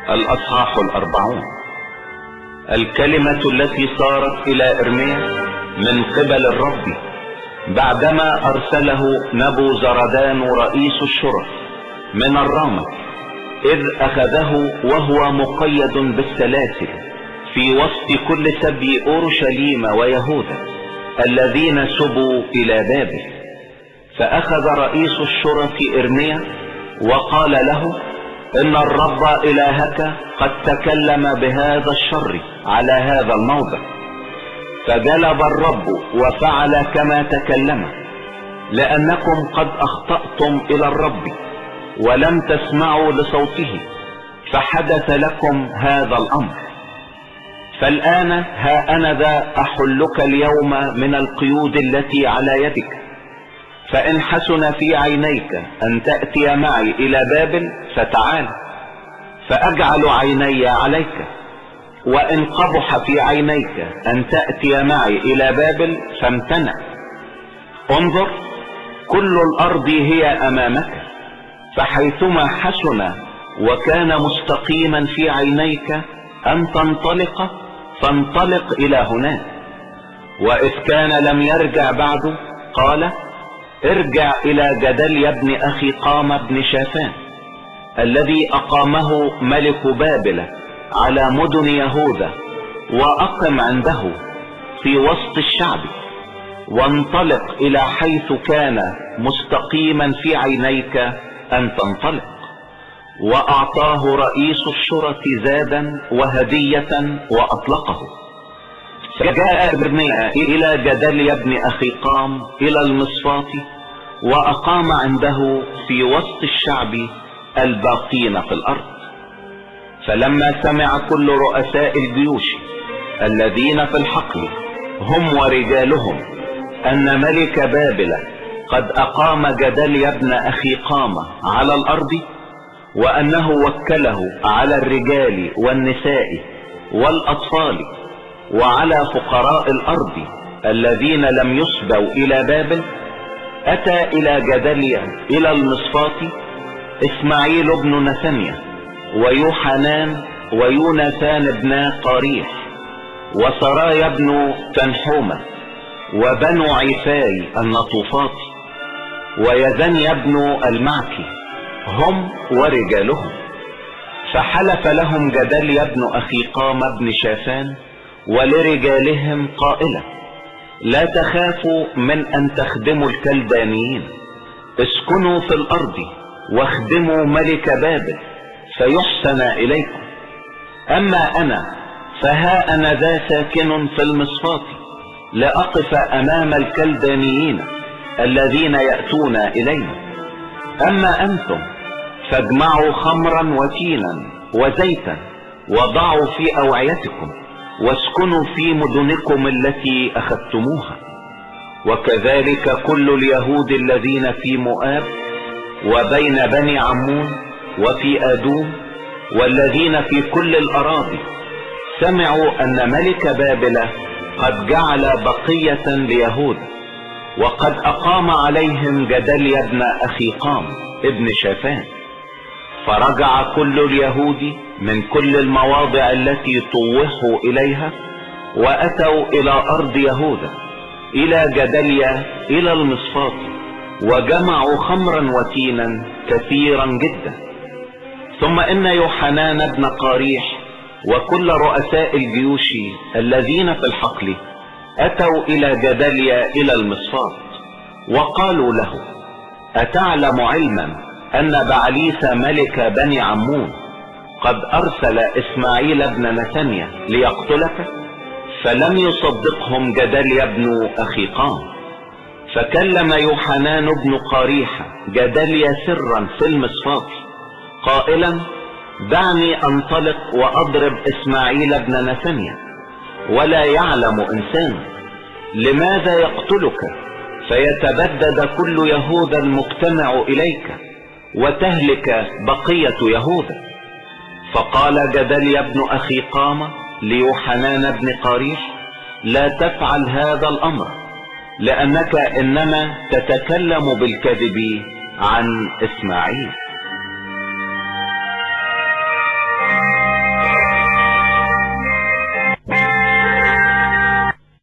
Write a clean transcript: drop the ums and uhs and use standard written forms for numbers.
الأصحاح 40. الكلمة التي صارت إلى إرميا من قبل الرب بعدما أرسله نبوزردان رئيس الشرف من الرامة، إذ أخذه وهو مقيد بالسلاسل في وسط كل سبي أورشليم ويهوذا الذين سبوا إلى بابل. فأخذ رئيس الشرف إرميا وقال له: إن الرب إلهك قد تكلم بهذا الشر على هذا الموضع. فجلب الرب وفعل كما تكلم، لأنكم قد أخطأتم إلى الرب ولم تسمعوا لصوته، فحدث لكم هذا الأمر. فالآن ها أنا ذا أحلك اليوم من القيود التي على يدك، فإن حسن في عينيك أن تأتي معي إلى بابل فتعال، فأجعل عيني عليك، وإن قبح في عينيك أن تأتي معي إلى بابل فامتنع. انظر، كل الأرض هي أمامك، فحيثما حسن وكان مستقيما في عينيك أن تنطلق فانطلق إلى هناك. وإذ كان لم يرجع بعد قال: ارجع إلى جدليا بن أخيقام بن شافان الذي أقامه ملك بابل على مدن يهوذا، وأقم عنده في وسط الشعب، وانطلق إلى حيث كان مستقيما في عينيك أن تنطلق. وأعطاه رئيس الشرط زادا وهدية وأطلقه. فجاء إرميا إلى جدليا بن أخيقام إلى المصفات، وأقام عنده في وسط الشعب الباقين في الأرض. فلما سمع كل رؤساء الجيوش الذين في الحقل هم ورجالهم أن ملك بابل قد أقام جدليا بن أخيقام على الأرض، وأنه وكله على الرجال والنساء والأطفال وعلى فقراء الأرض الذين لم يسبوا إلى بابل، أتى إلى جدليا إلى المصفات إسماعيل بن نثنيا ويوحنان ويوناثان بن قاريح وسرايا بن تنحومة وبنو عيفاي النطوفات ويزنيا بن المعكي هم ورجالهم. فحلف لهم جدليا بن أخيقام بن شافان ولرجالهم قائلا: لا تخافوا من أن تخدموا الكلدانيين، اسكنوا في الأرض واخدموا ملك بابل فيحسن إليكم. أما أنا فها أنا ذا ساكن في المصفات لأقف أمام الكلدانيين الذين يأتون إلينا. أما أنتم فاجمعوا خمرا وتينا وزيتا وضعوا في أوعيتكم، واسكنوا في مدنكم التي أخذتموها. وكذلك كل اليهود الذين في مؤاب وبين بني عمون وفي آدوم والذين في كل الأراضي سمعوا أن ملك بابل قد جعل بقية ليهود، وقد أقام عليهم جدليا بن أخيقام ابن شافان. فرجع كل اليهود من كل المواضع التي طوحوا إليها، وأتوا إلى أرض يهوذا إلى جدليا إلى المصفات، وجمعوا خمرا وتينا كثيرا جدا. ثم إن يوحنان بن قاريح وكل رؤساء الجيوش الذين في الحقل أتوا إلى جدليا إلى المصفات، وقالوا له: أتعلم علما أن بعليس ملك بني عمون قد أرسل إسماعيل بن نثنيا ليقتلك؟ فلم يصدقهم جدليا بن أخيقام. فكلم يوحنان بن قاريح جدليا سرا في المصفات قائلا: دعني أنطلق وأضرب إسماعيل بن نثنيا ولا يعلم إنسان، لماذا يقتلك فيتبدد كل يهوذا المجتمع إليك وتهلك بقية يهوذا؟ فقال جدليا بن أخيقام ليوحنان بن قاريح: لا تفعل هذا الأمر، لأنك إنما تتكلم بالكذب عن إسماعيل.